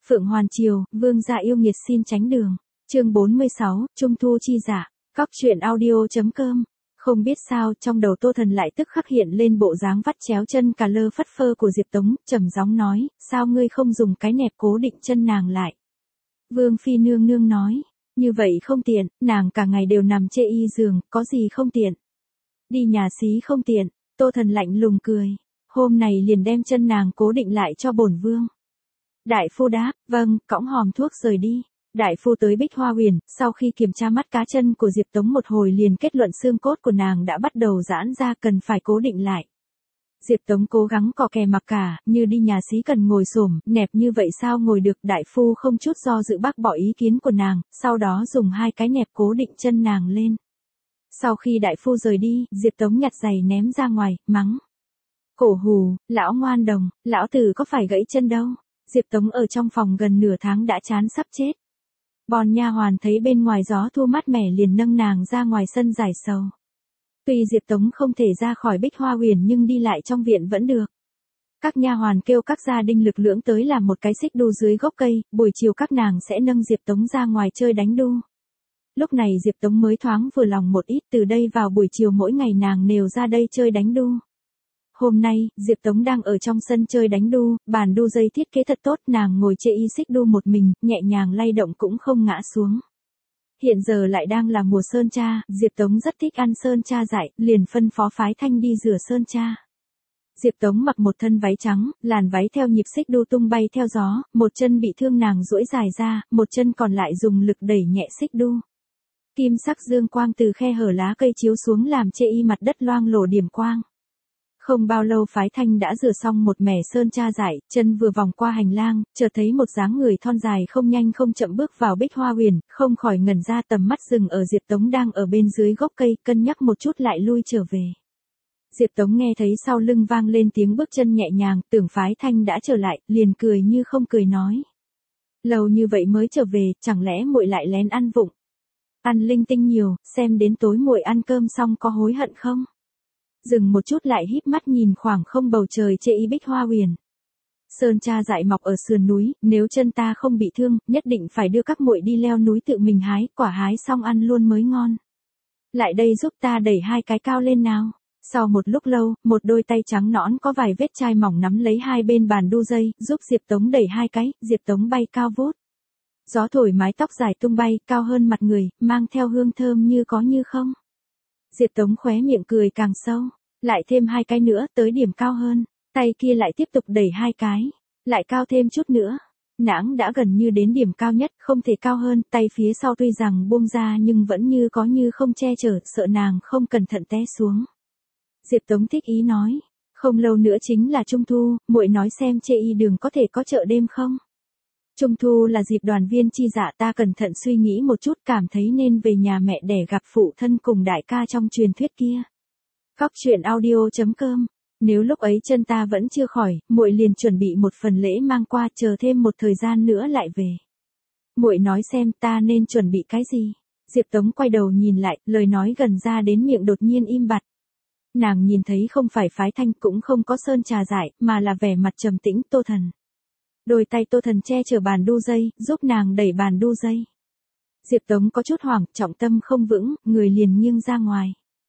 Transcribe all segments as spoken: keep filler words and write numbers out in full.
Phượng Hoàn Triều, vương gia yêu nghiệt xin tránh đường. Chương bốn mươi sáu, Trung thu chi giả. Cóc truyện audio.com. Không biết sao, trong đầu Tô Thần lại tức khắc hiện lên bộ dáng vắt chéo chân cà lơ phất phơ của Diệp Tống, trầm giọng nói, sao ngươi không dùng cái nẹp cố định chân nàng lại? Vương phi nương nương nói, như vậy không tiện, nàng cả ngày đều nằm chê y giường, có gì không tiện? Đi nhà xí không tiện. Tô Thần lạnh lùng cười, hôm này liền đem chân nàng cố định lại cho bổn vương. Đại phu đáp, vâng, cõng hòm thuốc rời đi. Đại phu tới Bích Hoa Huyền, sau khi kiểm tra mắt cá chân của Diệp Tống một hồi liền kết luận xương cốt của nàng đã bắt đầu giãn ra, cần phải cố định lại. Diệp Tống cố gắng cò kè mặc cả, như đi nhà xí cần ngồi xổm, nẹp như vậy sao ngồi được. Đại phu không chút do dự bác bỏ ý kiến của nàng, sau đó dùng hai cái nẹp cố định chân nàng lên. Sau khi đại phu rời đi, Diệp Tống nhặt giày ném ra ngoài, mắng. Cổ hù, lão ngoan đồng, lão tử có phải gãy chân đâu. Diệp Tống ở trong phòng gần nửa tháng đã chán sắp chết. Bọn nha hoàn thấy bên ngoài gió thu mát mẻ liền nâng nàng ra ngoài sân giải sầu. Tuy Diệp Tống không thể ra khỏi Bích Hoa Huyền nhưng đi lại trong viện vẫn được. Các nha hoàn kêu các gia đình lực lưỡng tới làm một cái xích đu dưới gốc cây, buổi chiều các nàng sẽ nâng Diệp Tống ra ngoài chơi đánh đu. Lúc này Diệp Tống mới thoáng vừa lòng một ít, từ đây vào buổi chiều mỗi ngày nàng đều ra đây chơi đánh đu. Hôm nay, Diệp Tống đang ở trong sân chơi đánh đu, bàn đu dây thiết kế thật tốt, nàng ngồi chê y xích đu một mình, nhẹ nhàng lay động cũng không ngã xuống. Hiện giờ lại đang là mùa sơn tra, Diệp Tống rất thích ăn sơn tra dại, liền phân phó phái thanh đi rửa sơn tra. Diệp Tống mặc một thân váy trắng, làn váy theo nhịp xích đu tung bay theo gió, một chân bị thương nàng duỗi dài ra, một chân còn lại dùng lực đẩy nhẹ xích đu. Kim sắc dương quang từ khe hở lá cây chiếu xuống làm chê y mặt đất loang lổ điểm quang. Không bao lâu phái thanh đã rửa xong một mẻ sơn tra dại, chân vừa vòng qua hành lang, chợt thấy một dáng người thon dài không nhanh không chậm bước vào Bích Hoa Huyền, không khỏi ngẩn ra, tầm mắt dừng ở Diệp Tống đang ở bên dưới gốc cây, cân nhắc một chút lại lui trở về. Diệp Tống nghe thấy sau lưng vang lên tiếng bước chân nhẹ nhàng, tưởng phái thanh đã trở lại, liền cười như không cười nói. Lâu như vậy mới trở về, chẳng lẽ muội lại lén ăn vụng? Ăn linh tinh nhiều, xem đến tối muội ăn cơm xong có hối hận không? Dừng một chút lại híp mắt nhìn khoảng không bầu trời chê y Bích Hoa Huyền. Sơn tra dại mọc ở sườn núi, nếu chân ta không bị thương, nhất định phải đưa các muội đi leo núi tự mình hái, quả hái xong ăn luôn mới ngon. Lại đây giúp ta đẩy hai cái cao lên nào. Sau một lúc lâu, một đôi tay trắng nõn có vài vết chai mỏng nắm lấy hai bên bàn đu dây, giúp Diệp Tống đẩy hai cái, Diệp Tống bay cao vút. Gió thổi mái tóc dài tung bay, cao hơn mặt người, mang theo hương thơm như có như không. Diệp Tống khóe miệng cười càng sâu, lại thêm hai cái nữa, tới điểm cao hơn, tay kia lại tiếp tục đẩy hai cái, lại cao thêm chút nữa. Nãng đã gần như đến điểm cao nhất, không thể cao hơn, tay phía sau tuy rằng buông ra nhưng vẫn như có như không che chở, sợ nàng không cẩn thận té xuống. Diệp Tống thích ý nói, không lâu nữa chính là Trung thu, muội nói xem chê y đường có thể có chợ đêm không? Trung thu là dịp đoàn viên chi dạ, ta cẩn thận suy nghĩ một chút, cảm thấy nên về nhà mẹ để gặp phụ thân cùng đại ca trong truyền thuyết kia. Cóc truyện audio.com. Nếu lúc ấy chân ta vẫn chưa khỏi, muội liền chuẩn bị một phần lễ mang qua, chờ thêm một thời gian nữa lại về. Muội nói xem ta nên chuẩn bị cái gì? Diệp Tống quay đầu nhìn lại, lời nói gần ra đến miệng đột nhiên im bặt. Nàng nhìn thấy không phải phái thanh cũng không có sơn trà dại, mà là vẻ mặt trầm tĩnh Tô Thần. Đôi tay Tô Thần che chở bàn đu dây, giúp nàng đẩy bàn đu dây. Diệp Tống có chút hoảng, trọng tâm không vững, người liền nghiêng ra ngoài.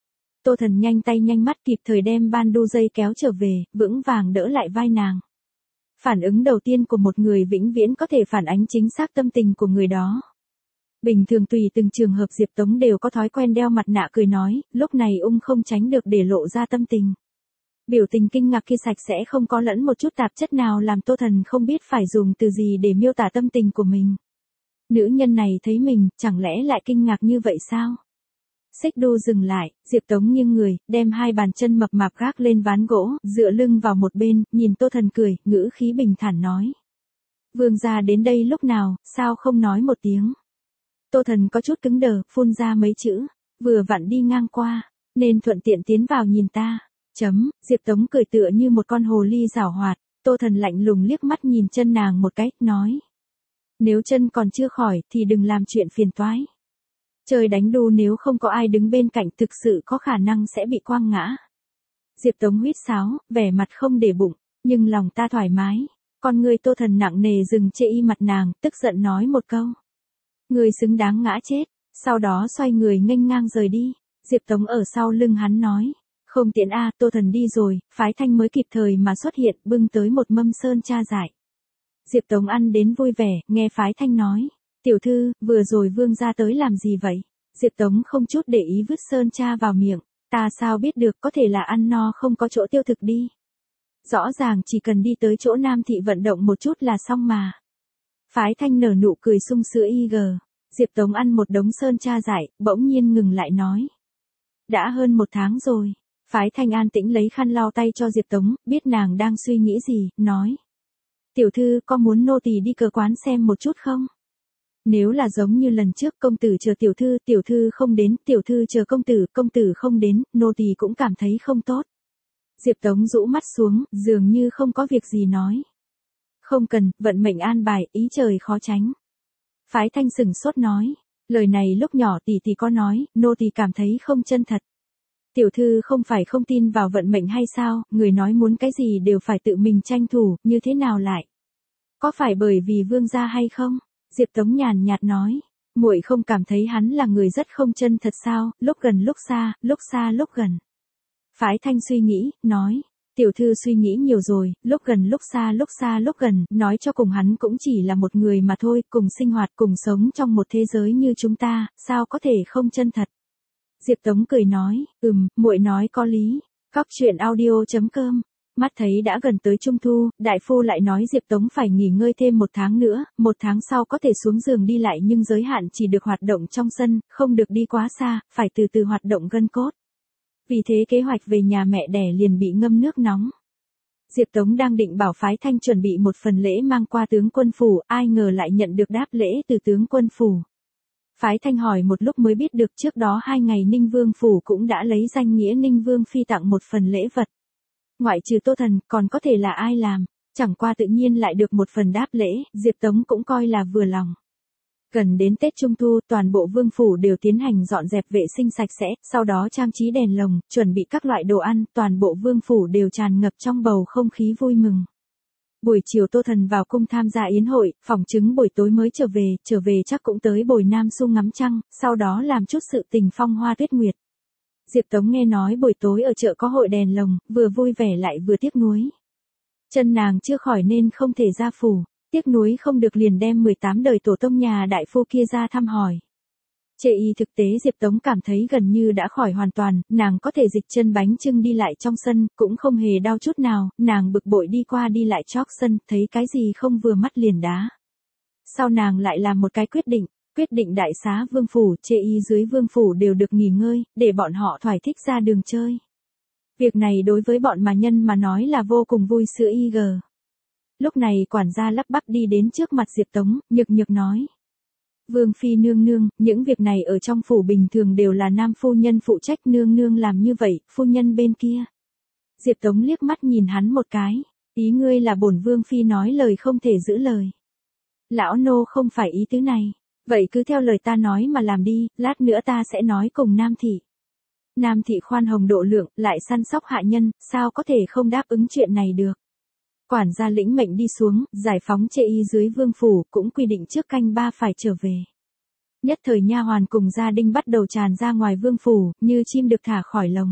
Tô Thần nhanh tay nhanh mắt kịp thời đem ban đu dây kéo trở về, vững vàng đỡ lại vai nàng. Phản ứng đầu tiên của một người vĩnh viễn có thể phản ánh chính xác tâm tình của người đó. Bình thường tùy từng trường hợp Diệp Tống đều có thói quen đeo mặt nạ cười nói, lúc này ung không tránh được để lộ ra tâm tình. Biểu tình kinh ngạc kia sạch sẽ không có lẫn một chút tạp chất nào làm Tô Thần không biết phải dùng từ gì để miêu tả tâm tình của mình. Nữ nhân này thấy mình, chẳng lẽ lại kinh ngạc như vậy sao? Xích đu dừng lại, Diệp Tống nghiêng người, đem hai bàn chân mập mạp gác lên ván gỗ, dựa lưng vào một bên, nhìn Tô Thần cười, ngữ khí bình thản nói. Vương gia đến đây lúc nào, sao không nói một tiếng? Tô Thần có chút cứng đờ, phun ra mấy chữ, vừa vặn đi ngang qua, nên thuận tiện tiến vào nhìn ta. Chấm, Diệp Tống cười tựa như một con hồ ly giảo hoạt, Tô Thần lạnh lùng liếc mắt nhìn chân nàng một cái, nói. Nếu chân còn chưa khỏi thì đừng làm chuyện phiền toái. Chơi đánh đu nếu không có ai đứng bên cạnh thực sự có khả năng sẽ bị quăng ngã. Diệp Tống huýt sáo, vẻ mặt không để bụng, nhưng lòng ta thoải mái. Con người Tô Thần nặng nề dừng chê y mặt nàng, tức giận nói một câu. Người xứng đáng ngã chết, sau đó xoay người nghênh ngang rời đi. Diệp Tống ở sau lưng hắn nói. Không tiện a, Tô Thần đi rồi, Phái Thanh mới kịp thời mà xuất hiện, bưng tới một mâm sơn cha dại. Diệp Tống ăn đến vui vẻ, nghe Phái Thanh nói. Tiểu thư, vừa rồi vương gia tới làm gì vậy? Diệp Tống không chút để ý vứt sơn cha vào miệng. Ta sao biết được, có thể là ăn no không có chỗ tiêu thực đi. Rõ ràng chỉ cần đi tới chỗ Nam thị vận động một chút là xong mà. Phái Thanh nở nụ cười sung sữa y gờ. Diệp Tống ăn một đống sơn cha dại, bỗng nhiên ngừng lại nói. Đã hơn một tháng rồi. Phái Thanh an tĩnh lấy khăn lau tay cho Diệp Tống, biết nàng đang suy nghĩ gì, nói. Tiểu thư, có muốn nô tỳ đi cờ quán xem một chút không? Nếu là giống như lần trước công tử chờ tiểu thư, tiểu thư không đến, tiểu thư chờ công tử, công tử không đến, nô tỳ cũng cảm thấy không tốt. Diệp Tống rũ mắt xuống, dường như không có việc gì nói. Không cần, vận mệnh an bài, ý trời khó tránh. Phái Thanh sừng sốt nói. Lời này lúc nhỏ tỷ tỷ có nói, nô tỳ cảm thấy không chân thật. Tiểu thư không phải không tin vào vận mệnh hay sao, người nói muốn cái gì đều phải tự mình tranh thủ, như thế nào lại? Có phải bởi vì vương gia hay không? Diệp Tống nhàn nhạt nói. Muội không cảm thấy hắn là người rất không chân thật sao, lúc gần lúc xa, lúc xa lúc gần. Phái Thanh suy nghĩ, nói. Tiểu thư suy nghĩ nhiều rồi, lúc gần lúc xa lúc xa lúc gần, nói cho cùng hắn cũng chỉ là một người mà thôi, cùng sinh hoạt cùng sống trong một thế giới như chúng ta, sao có thể không chân thật. Diệp Tống cười nói, ừm, muội nói có lý. Cóc truyện audio chấm com. Mắt thấy đã gần tới Trung Thu, đại phu lại nói Diệp Tống phải nghỉ ngơi thêm một tháng nữa, một tháng sau có thể xuống giường đi lại nhưng giới hạn chỉ được hoạt động trong sân, không được đi quá xa, phải từ từ hoạt động gân cốt. Vì thế kế hoạch về nhà mẹ đẻ liền bị ngâm nước nóng. Diệp Tống đang định bảo Phái Thanh chuẩn bị một phần lễ mang qua tướng quân phủ, ai ngờ lại nhận được đáp lễ từ tướng quân phủ. Phái Thanh hỏi một lúc mới biết được trước đó hai ngày Ninh Vương phủ cũng đã lấy danh nghĩa Ninh Vương phi tặng một phần lễ vật. Ngoại trừ Tô Thần, còn có thể là ai làm, chẳng qua tự nhiên lại được một phần đáp lễ, Diệp Tống cũng coi là vừa lòng. Gần đến Tết Trung Thu, toàn bộ vương phủ đều tiến hành dọn dẹp vệ sinh sạch sẽ, sau đó trang trí đèn lồng, chuẩn bị các loại đồ ăn, toàn bộ vương phủ đều tràn ngập trong bầu không khí vui mừng. Buổi chiều Tô Thần vào cung tham gia yến hội, phỏng chứng buổi tối mới trở về, trở về chắc cũng tới bồi Nam Xu ngắm trăng, sau đó làm chút sự tình phong hoa tuyết nguyệt. Diệp Tống nghe nói buổi tối ở chợ có hội đèn lồng, vừa vui vẻ lại vừa tiếc nuối. Chân nàng chưa khỏi nên không thể ra phủ, tiếc nuối không được liền đem mười tám đời tổ tông nhà đại phu kia ra thăm hỏi. Chê y thực tế Diệp Tống cảm thấy gần như đã khỏi hoàn toàn, nàng có thể dịch chân bánh chưng đi lại trong sân, cũng không hề đau chút nào, nàng bực bội đi qua đi lại chóp sân, thấy cái gì không vừa mắt liền đá. Sau nàng lại làm một cái quyết định, quyết định đại xá vương phủ, chê y dưới vương phủ đều được nghỉ ngơi, để bọn họ thoải thích ra đường chơi. Việc này đối với bọn mà nhân mà nói là vô cùng vui sữa y gờ. Lúc này quản gia lắp bắp đi đến trước mặt Diệp Tống, nhược nhược nói. Vương phi nương nương, những việc này ở trong phủ bình thường đều là nam phu nhân phụ trách, nương nương làm như vậy, phu nhân bên kia. Diệp Tống liếc mắt nhìn hắn một cái, ý ngươi là bổn vương phi nói lời không thể giữ lời. Lão nô không phải ý tứ này, vậy cứ theo lời ta nói mà làm đi, lát nữa ta sẽ nói cùng Nam thị. Nam thị khoan hồng độ lượng, lại săn sóc hạ nhân, sao có thể không đáp ứng chuyện này được. Quản gia lĩnh mệnh đi xuống, giải phóng chê y dưới vương phủ, cũng quy định trước canh ba phải trở về. Nhất thời nha hoàn cùng gia đình bắt đầu tràn ra ngoài vương phủ, như chim được thả khỏi lồng.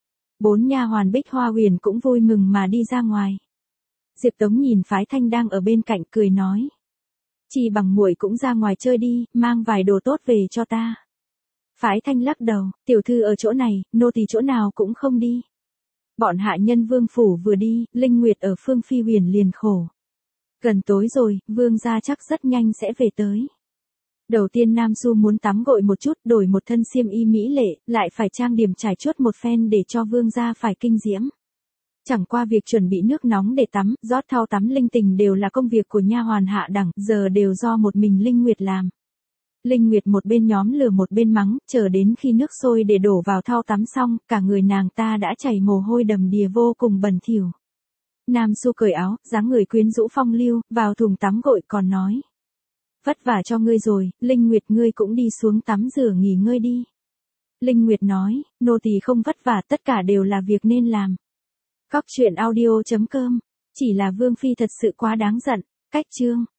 Bốn nha hoàn Bích Hoa Huyền cũng vui mừng mà đi ra ngoài. Diệp Tống nhìn Phái Thanh đang ở bên cạnh cười nói. Chỉ bằng muội cũng ra ngoài chơi đi, mang vài đồ tốt về cho ta. Phái Thanh lắc đầu, tiểu thư ở chỗ này, nô tỳ chỗ nào cũng không đi. Bọn hạ nhân vương phủ vừa đi, Linh Nguyệt ở Phương Phi Huyền liền khổ. Gần tối rồi, vương gia chắc rất nhanh sẽ về tới. Đầu tiên Nam Du muốn tắm gội một chút, đổi một thân xiêm y mỹ lệ, lại phải trang điểm trải chuốt một phen để cho vương gia phải kinh diễm. Chẳng qua việc chuẩn bị nước nóng để tắm, rót thau tắm linh tình đều là công việc của nha hoàn hạ đẳng, giờ đều do một mình Linh Nguyệt làm. Linh Nguyệt một bên nhóm lửa một bên mắng, chờ đến khi nước sôi để đổ vào thau tắm xong, cả người nàng ta đã chảy mồ hôi đầm đìa vô cùng bẩn thỉu. Nam Xu cởi áo, dáng người quyến rũ phong lưu, vào thùng tắm gội còn nói. Vất vả cho ngươi rồi, Linh Nguyệt ngươi cũng đi xuống tắm rửa nghỉ ngơi đi. Linh Nguyệt nói, nô tỳ không vất vả, tất cả đều là việc nên làm. Cóc truyện audio chấm com Chỉ là Vương Phi thật sự quá đáng giận. Cách chương.